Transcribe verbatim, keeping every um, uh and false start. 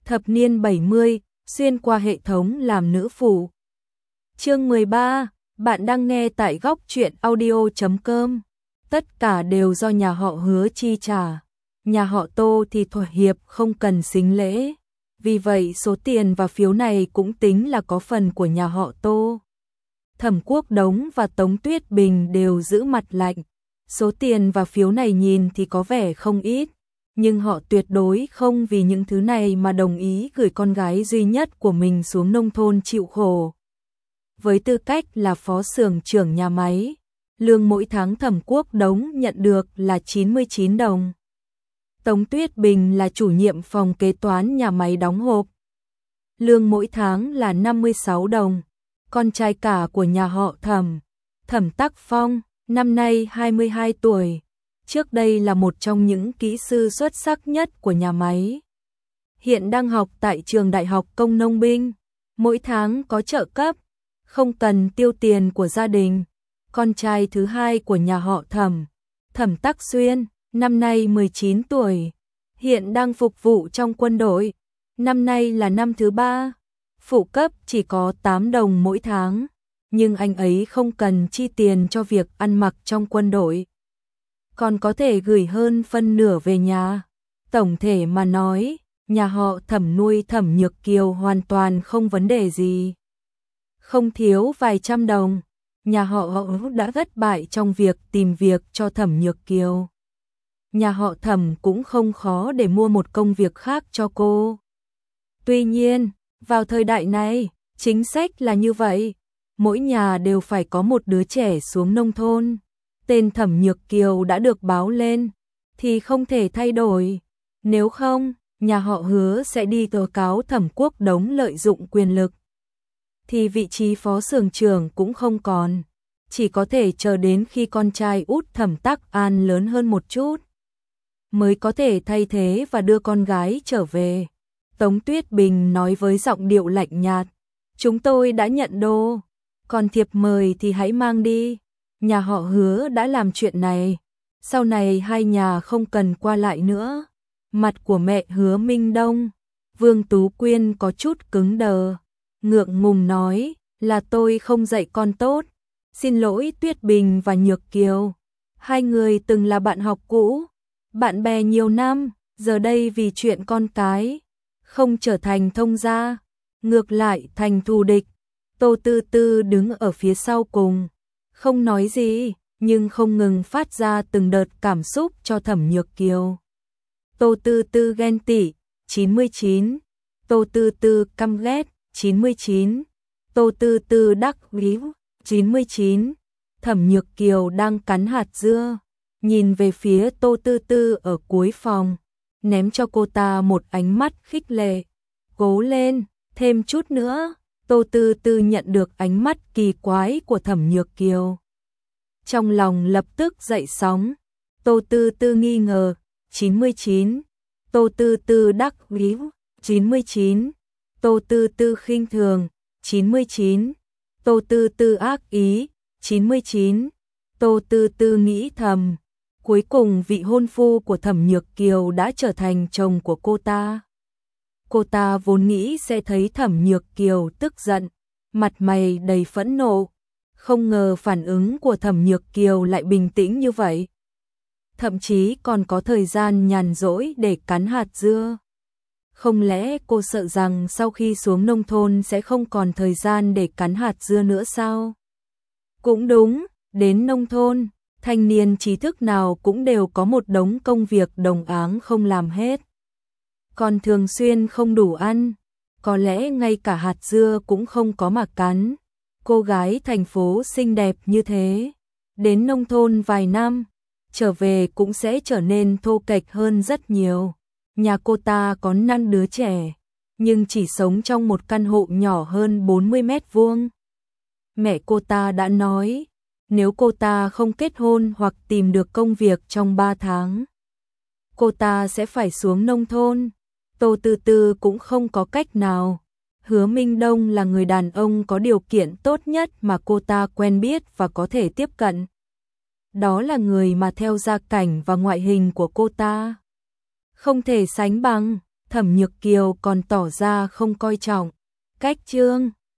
Thập niên bảy mươi, xuyên qua hệ thống làm nữ phụ. Chương mười ba, bạn đang nghe tại góc truyện audio chấm com. Tất cả đều do nhà họ Hứa chi trả. Nhà họ Tô thì thỏa hiệp không cần sính lễ. Vì vậy số tiền và phiếu này cũng tính là có phần của nhà họ Tô. Thẩm Quốc Đống và Tống Tuyết Bình đều giữ mặt lạnh. Số tiền và phiếu này nhìn thì có vẻ không ít, nhưng họ tuyệt đối không vì những thứ này mà đồng ý gửi con gái duy nhất của mình xuống nông thôn chịu khổ. Với tư cách là phó xưởng trưởng nhà máy, lương mỗi tháng Thẩm Quốc Đống nhận được là chín mươi chín đồng. Tống Tuyết Bình là chủ nhiệm phòng kế toán nhà máy đóng hộp. Lương mỗi tháng là năm mươi sáu đồng. Con trai cả của nhà họ Thẩm, Thẩm Tắc Phong, năm nay hai mươi hai tuổi. Trước đây là một trong những kỹ sư xuất sắc nhất của nhà máy. Hiện đang học tại trường Đại học Công Nông binh, mỗi tháng có trợ cấp, không cần tiêu tiền của gia đình. Con trai thứ hai của nhà họ Thẩm, Thẩm Tắc Xuyên, năm nay mười chín tuổi, hiện đang phục vụ trong quân đội. Năm nay là năm thứ ba, phụ cấp chỉ có tám đồng mỗi tháng, nhưng anh ấy không cần chi tiền cho việc ăn mặc trong quân đội, còn có thể gửi hơn phân nửa về nhà. Tổng thể mà nói, nhà họ Thẩm nuôi Thẩm Nhược Kiều hoàn toàn không vấn đề gì. Không thiếu vài trăm đồng, nhà họ đã thất bại trong việc tìm việc cho Thẩm Nhược Kiều. Nhà họ Thẩm cũng không khó để mua một công việc khác cho cô. Tuy nhiên, vào thời đại này, chính sách là như vậy, mỗi nhà đều phải có một đứa trẻ xuống nông thôn. Tên Thẩm Nhược Kiều đã được báo lên, thì không thể thay đổi. Nếu không, nhà họ Hứa sẽ đi tố cáo Thẩm Quốc Đống lợi dụng quyền lực. Thì vị trí phó xưởng trưởng cũng không còn, chỉ có thể chờ đến khi con trai út Thẩm Tắc An lớn hơn một chút, mới có thể thay thế và đưa con gái trở về. Tống Tuyết Bình nói với giọng điệu lạnh nhạt, chúng tôi đã nhận đồ, còn thiệp mời thì hãy mang đi. Nhà họ Hứa đã làm chuyện này, sau này hai nhà không cần qua lại nữa. Mặt của mẹ Hứa Minh Đông, Vương Tú Quyên có chút cứng đờ, ngượng ngùng nói là tôi không dạy con tốt. Xin lỗi Tuyết Bình và Nhược Kiều, hai người từng là bạn học cũ, bạn bè nhiều năm, giờ đây vì chuyện con cái, không trở thành thông gia, ngược lại thành thù địch. Tô Tư Tư đứng ở phía sau cùng, không nói gì, nhưng không ngừng phát ra từng đợt cảm xúc cho Thẩm Nhược Kiều. Tô Tư Tư ghen tị, chín mươi chín. Tô Tư Tư căm ghét, chín mươi chín. Tô Tư Tư đắc ý, chín mươi chín. Thẩm Nhược Kiều đang cắn hạt dưa, nhìn về phía Tô Tư Tư ở cuối phòng, ném cho cô ta một ánh mắt khích lệ. Cố lên, thêm chút nữa. Tô Tư Tư nhận được ánh mắt kỳ quái của Thẩm Nhược Kiều, trong lòng lập tức dậy sóng. Tô Tư Tư nghi ngờ, chín mươi chín. Tô Tư Tư đắc ý, chín mươi chín. Tô Tư Tư khinh thường, chín mươi chín. Tô Tư Tư ác ý, chín mươi chín. Tô Tư Tư nghĩ thầm, cuối cùng vị hôn phu của Thẩm Nhược Kiều đã trở thành chồng của cô ta. Cô ta vốn nghĩ sẽ thấy Thẩm Nhược Kiều tức giận, mặt mày đầy phẫn nộ, không ngờ phản ứng của Thẩm Nhược Kiều lại bình tĩnh như vậy. Thậm chí còn có thời gian nhàn rỗi để cắn hạt dưa. Không lẽ cô sợ rằng sau khi xuống nông thôn sẽ không còn thời gian để cắn hạt dưa nữa sao? Cũng đúng, đến nông thôn, thanh niên trí thức nào cũng đều có một đống công việc đồng áng không làm hết, còn thường xuyên không đủ ăn, có lẽ ngay cả hạt dưa cũng không có mà cắn. Cô gái thành phố xinh đẹp như thế, đến nông thôn vài năm, trở về cũng sẽ trở nên thô kệch hơn rất nhiều. Nhà cô ta có năm đứa trẻ, nhưng chỉ sống trong một căn hộ nhỏ hơn bốn mươi mét vuông. Mẹ cô ta đã nói, nếu cô ta không kết hôn hoặc tìm được công việc trong ba tháng, cô ta sẽ phải xuống nông thôn. Tô Tư Tư cũng không có cách nào. Hứa Minh Đông là người đàn ông có điều kiện tốt nhất mà cô ta quen biết và có thể tiếp cận. Đó là người mà theo gia cảnh và ngoại hình của cô ta không thể sánh bằng. Thẩm Nhược Kiều còn tỏ ra không coi trọng. Cách Trương